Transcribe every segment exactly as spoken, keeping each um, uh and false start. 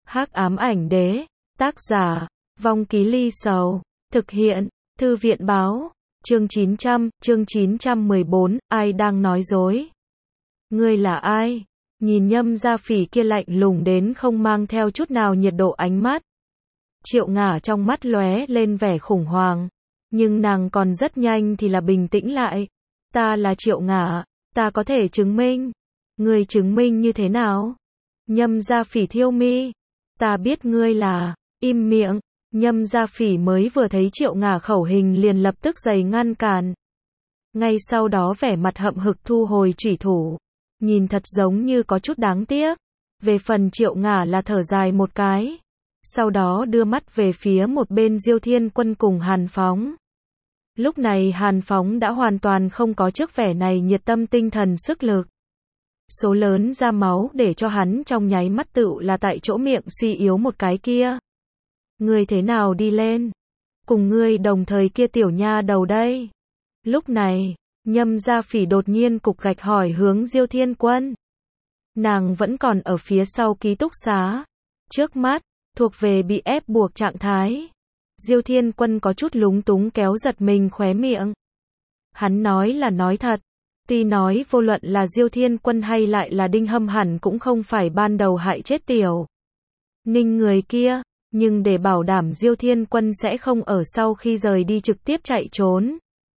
Hắc ám ảnh đế, tác giả, Vong Ký Ly Sầu, thực hiện, Thư viện báo, chương chín trăm, chương chín trăm mười bốn, ai đang nói dối? Ngươi là ai? Nhìn Nhâm Gia Phỉ kia lạnh lùng đến không mang theo chút nào nhiệt độ ánh mắt. Triệu Ngả trong mắt lóe lên vẻ khủng hoảng, nhưng nàng còn rất nhanh thì là bình tĩnh lại. Ta là Triệu Ngả, ta có thể chứng minh. Ngươi chứng minh như thế nào? Nhâm Gia Phỉ thiêu mi. Ta biết ngươi là, im miệng. Nhâm Gia Phỉ mới vừa thấy Triệu Ngả khẩu hình liền lập tức giày ngăn cản. Ngay sau đó vẻ mặt hậm hực thu hồi chủy thủ. Nhìn thật giống như có chút đáng tiếc. Về phần Triệu Ngả là thở dài một cái. Sau đó đưa mắt về phía một bên Diêu Thiên Quân cùng Hàn Phóng. Lúc này Hàn Phóng đã hoàn toàn không có trước vẻ này nhiệt tâm tinh thần sức lực. Số lớn ra máu để cho hắn trong nháy mắt tựu là tại chỗ miệng suy yếu một cái kia. Ngươi thế nào đi lên? Cùng ngươi đồng thời kia tiểu nha đầu đây. Lúc này, Nhâm Gia Phỉ đột nhiên cục gạch hỏi hướng Diêu Thiên Quân. Nàng vẫn còn ở phía sau ký túc xá. Trước mắt, thuộc về bị ép buộc trạng thái. Diêu Thiên Quân có chút lúng túng kéo giật mình khóe miệng. Hắn nói là nói thật. Tuy nói vô luận là Diêu Thiên Quân hay lại là Đinh Hâm hẳn cũng không phải ban đầu hại chết tiểu Ninh người kia, nhưng để bảo đảm Diêu Thiên Quân sẽ không ở sau khi rời đi trực tiếp chạy trốn.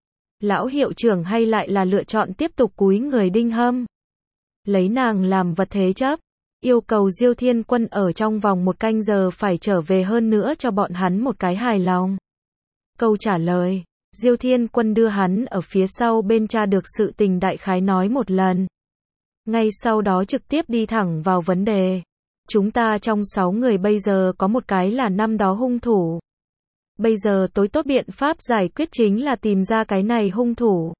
Lão hiệu trưởng hay lại là lựa chọn tiếp tục cúi người Đinh Hâm. Lấy nàng làm vật thế chấp, yêu cầu Diêu Thiên Quân ở trong vòng một canh giờ phải trở về hơn nữa cho bọn hắn một cái hài lòng. Câu trả lời, Diêu Thiên Quân đưa hắn ở phía sau bên tra được sự tình đại khái nói một lần. Ngay sau đó trực tiếp đi thẳng vào vấn đề. Chúng ta trong sáu người bây giờ có một cái là năm đó hung thủ. Bây giờ tối tốt biện pháp giải quyết chính là tìm ra cái này hung thủ.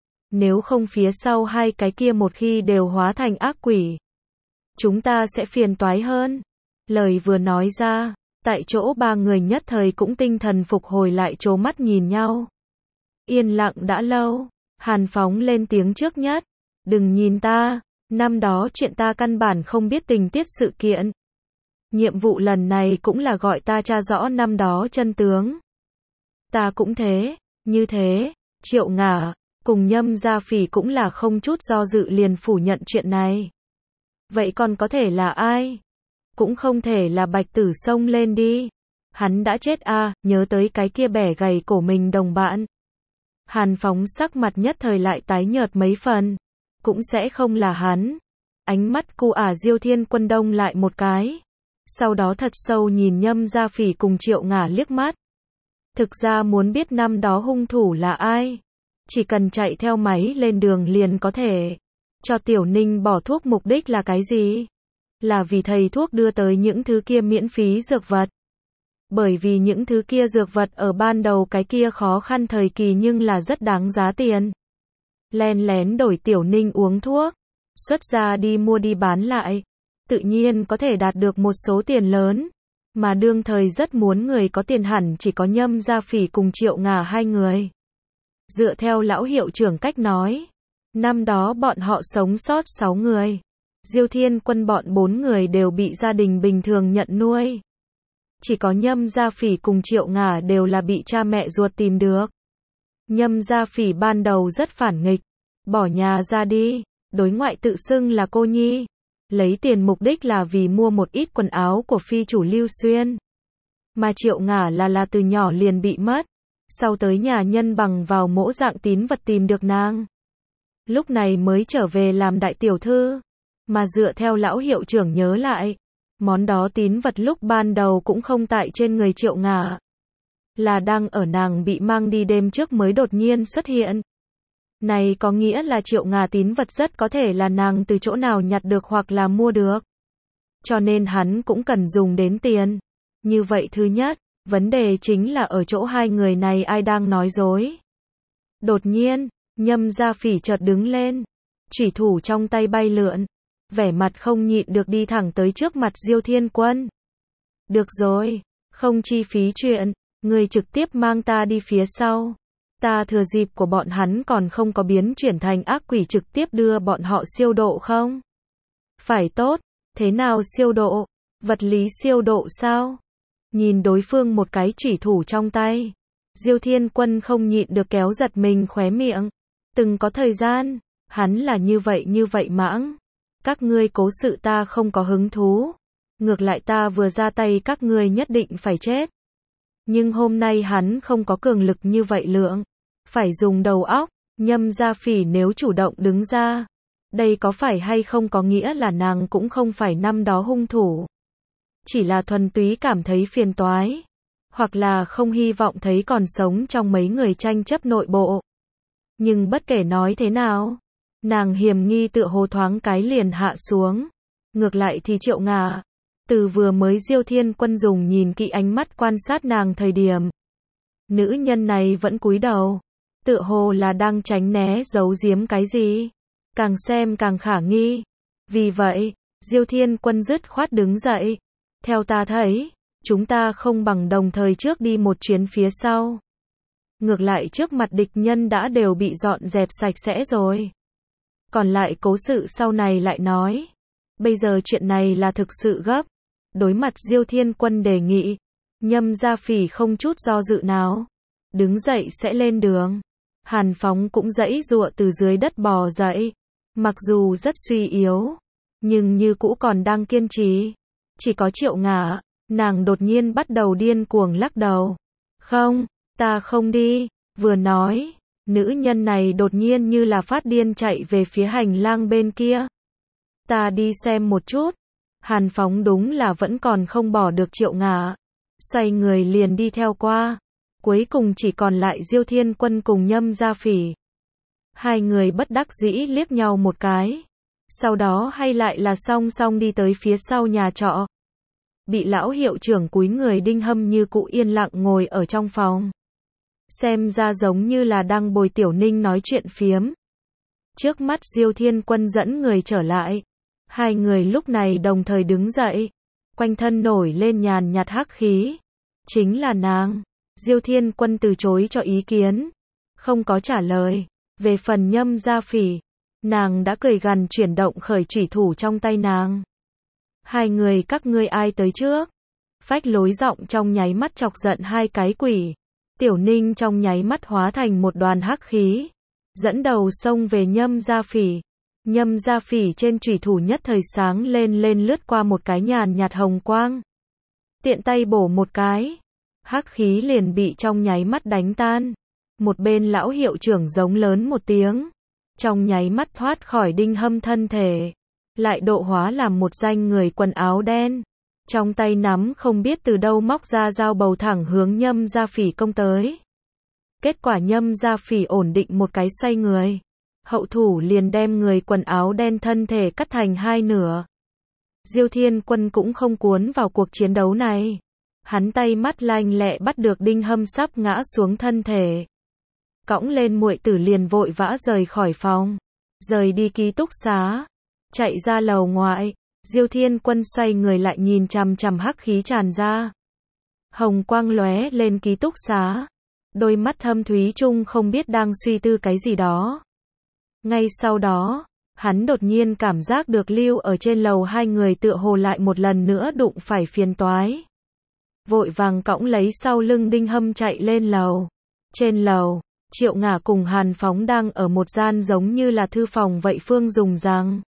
Nếu không phía sau hai cái kia một khi đều hóa thành ác quỷ, chúng ta sẽ phiền toái hơn. Lời vừa nói ra, tại chỗ ba người nhất thời cũng tinh thần phục hồi lại trố mắt nhìn nhau. Yên lặng đã lâu, Hàn Phóng lên tiếng trước nhất. Đừng nhìn ta, năm đó chuyện ta căn bản không biết tình tiết sự kiện. Nhiệm vụ lần này cũng là gọi ta tra rõ năm đó chân tướng. Ta cũng thế, như thế, Triệu Ngả, cùng Nhâm Gia Phỉ cũng là không chút do dự liền phủ nhận chuyện này. Vậy còn có thể là ai? Cũng không thể là Bạch Tử xông lên đi. Hắn đã chết à, nhớ tới cái kia bẻ gầy cổ mình đồng bạn. Hàn Phóng sắc mặt nhất thời lại tái nhợt mấy phần. Cũng sẽ không là hắn. Ánh mắt cu ả Diêu Thiên Quân đông lại một cái. Sau đó thật sâu nhìn Nhâm Gia Phỉ cùng Triệu Ngả liếc mắt. Thực ra muốn biết năm đó hung thủ là ai, chỉ cần chạy theo máy lên đường liền có thể. Cho Tiểu Ninh bỏ thuốc mục đích là cái gì? Là vì thầy thuốc đưa tới những thứ kia miễn phí dược vật. Bởi vì những thứ kia dược vật ở ban đầu cái kia khó khăn thời kỳ nhưng là rất đáng giá tiền. Len lén đổi Tiểu Ninh uống thuốc, xuất ra đi mua đi bán lại, tự nhiên có thể đạt được một số tiền lớn. Mà đương thời rất muốn người có tiền hẳn chỉ có Nhâm Gia Phỉ cùng Triệu Ngả hai người. Dựa theo lão hiệu trưởng cách nói, năm đó bọn họ sống sót sáu người. Diêu Thiên Quân bọn bốn người đều bị gia đình bình thường nhận nuôi. Chỉ có Nhâm Gia Phỉ cùng Triệu Ngả đều là bị cha mẹ ruột tìm được. Nhâm Gia Phỉ ban đầu rất phản nghịch, bỏ nhà ra đi, đối ngoại tự xưng là cô nhi. Lấy tiền mục đích là vì mua một ít quần áo của phi chủ Lưu Xuyên. Mà Triệu Ngả là là từ nhỏ liền bị mất. Sau tới nhà nhân bằng vào mỗ dạng tín vật tìm được nàng. Lúc này mới trở về làm đại tiểu thư. Mà dựa theo lão hiệu trưởng nhớ lại, món đó tín vật lúc ban đầu cũng không tại trên người Triệu Ngả. Là đang ở nàng bị mang đi đêm trước mới đột nhiên xuất hiện. Này có nghĩa là Triệu Ngả tín vật rất có thể là nàng từ chỗ nào nhặt được hoặc là mua được. Cho nên hắn cũng cần dùng đến tiền. Như vậy thứ nhất, vấn đề chính là ở chỗ hai người này ai đang nói dối. Đột nhiên, Nhâm Gia Phỉ chợt đứng lên, chủy thủ trong tay bay lượn, vẻ mặt không nhịn được đi thẳng tới trước mặt Diêu Thiên Quân. Được rồi, không chi phí chuyện, người trực tiếp mang ta đi phía sau. Ta thừa dịp của bọn hắn còn không có biến chuyển thành ác quỷ trực tiếp đưa bọn họ siêu độ không? Phải tốt, thế nào siêu độ? Vật lý siêu độ sao? Nhìn đối phương một cái chủy thủ trong tay, Diêu Thiên Quân không nhịn được kéo giật mình khóe miệng. Từng có thời gian, hắn là như vậy như vậy mãng. Các ngươi cố sự ta không có hứng thú. Ngược lại ta vừa ra tay các ngươi nhất định phải chết. Nhưng hôm nay hắn không có cường lực như vậy lượng. Phải dùng đầu óc. Nhâm Gia Phỉ nếu chủ động đứng ra, đây có phải hay không có nghĩa là nàng cũng không phải năm đó hung thủ. Chỉ là thuần túy cảm thấy phiền toái. Hoặc là không hy vọng thấy còn sống trong mấy người tranh chấp nội bộ. Nhưng bất kể nói thế nào, nàng hiểm nghi tựa hồ thoáng cái liền hạ xuống. Ngược lại thì Triệu Ngà, từ vừa mới Diêu Thiên Quân dùng nhìn kỹ ánh mắt quan sát nàng thời điểm, nữ nhân này vẫn cúi đầu, tựa hồ là đang tránh né giấu giếm cái gì, càng xem càng khả nghi. Vì vậy, Diêu Thiên Quân dứt khoát đứng dậy. Theo ta thấy, chúng ta không bằng đồng thời trước đi một chuyến phía sau. Ngược lại trước mặt địch nhân đã đều bị dọn dẹp sạch sẽ rồi. Còn lại cố sự sau này lại nói. Bây giờ chuyện này là thực sự gấp. Đối mặt Diêu Thiên Quân đề nghị, Nhâm Gia Phỉ không chút do dự nào. Đứng dậy sẽ lên đường. Hàn Phóng cũng giãy giụa từ dưới đất bò dậy. Mặc dù rất suy yếu, nhưng như cũ còn đang kiên trì. Chỉ có Triệu Ngà, nàng đột nhiên bắt đầu điên cuồng lắc đầu. Không, ta không đi. Vừa nói, nữ nhân này đột nhiên như là phát điên chạy về phía hành lang bên kia. Ta đi xem một chút. Hàn Phóng đúng là vẫn còn không bỏ được Triệu Ngà. Xoay người liền đi theo qua. Cuối cùng chỉ còn lại Diêu Thiên Quân cùng Nhâm Gia Phỉ. Hai người bất đắc dĩ liếc nhau một cái. Sau đó hay lại là song song đi tới phía sau nhà trọ. Bị lão hiệu trưởng cúi người Đinh Hâm như cũ yên lặng ngồi ở trong phòng. Xem ra giống như là đang bồi Tiểu Ninh nói chuyện phiếm. Trước mắt Diêu Thiên Quân dẫn người trở lại. Hai người lúc này đồng thời đứng dậy. Quanh thân nổi lên nhàn nhạt hắc khí. Chính là nàng. Diêu Thiên Quân từ chối cho ý kiến. Không có trả lời. Về phần Nhâm Gia Phỉ, nàng đã cười gằn chuyển động khởi chủy thủ trong tay nàng. Hai người các ngươi ai tới trước? Phách Lối giọng trong nháy mắt chọc giận hai cái quỷ. Tiểu Ninh trong nháy mắt hóa thành một đoàn hắc khí, dẫn đầu xông về Nhâm Gia Phỉ. Nhâm Gia Phỉ trên chủy thủ nhất thời sáng lên lên lướt qua một cái nhàn nhạt hồng quang. Tiện tay bổ một cái, hắc khí liền bị trong nháy mắt đánh tan. Một bên lão hiệu trưởng giống lớn một tiếng, trong nháy mắt thoát khỏi Đinh Hâm thân thể, lại độ hóa làm một danh người quần áo đen. Trong tay nắm không biết từ đâu móc ra dao bầu thẳng hướng Nhâm Gia Phỉ công tới. Kết quả Nhâm Gia Phỉ ổn định một cái xoay người. Hậu thủ liền đem người quần áo đen thân thể cắt thành hai nửa. Diêu Thiên Quân cũng không cuốn vào cuộc chiến đấu này. Hắn tay mắt lanh lẹ bắt được Đinh Hâm sắp ngã xuống thân thể. Cõng lên muội tử liền vội vã rời khỏi phòng. Rời đi ký túc xá. Chạy ra lầu ngoại. Diêu Thiên Quân xoay người lại nhìn chằm chằm hắc khí tràn ra. Hồng quang lóe lên ký túc xá. Đôi mắt thâm thúy chung không biết đang suy tư cái gì đó. Ngay sau đó, hắn đột nhiên cảm giác được lưu ở trên lầu hai người tựa hồ lại một lần nữa đụng phải phiền toái. Vội vàng cõng lấy sau lưng Đinh Hâm chạy lên lầu. Trên lầu, Triệu Ngà cùng Hàn Phóng đang ở một gian giống như là thư phòng vậy phương dùng rằng.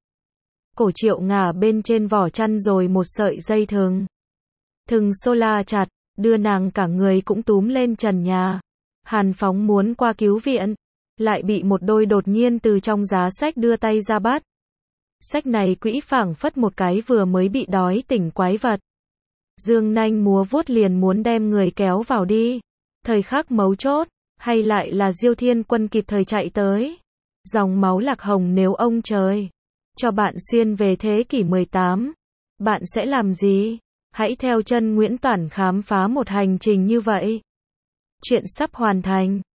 Cổ Triệu Ngà bên trên vỏ chăn rồi một sợi dây thừng. Thừng xô la chặt, đưa nàng cả người cũng túm lên trần nhà. Hàn Phóng muốn qua cứu viện, lại bị một đôi đột nhiên từ trong giá sách đưa tay ra bắt. Sách này quỹ phảng phất một cái vừa mới bị đói tỉnh quái vật. Dương nanh múa vuốt liền muốn đem người kéo vào đi. Thời khắc mấu chốt, hay lại là Diêu Thiên Quân kịp thời chạy tới. Dòng máu lạc hồng nếu ông trời cho bạn xuyên về thế kỷ mười tám, bạn sẽ làm gì? Hãy theo chân Nguyễn Toản khám phá một hành trình như vậy. Chuyện sắp hoàn thành.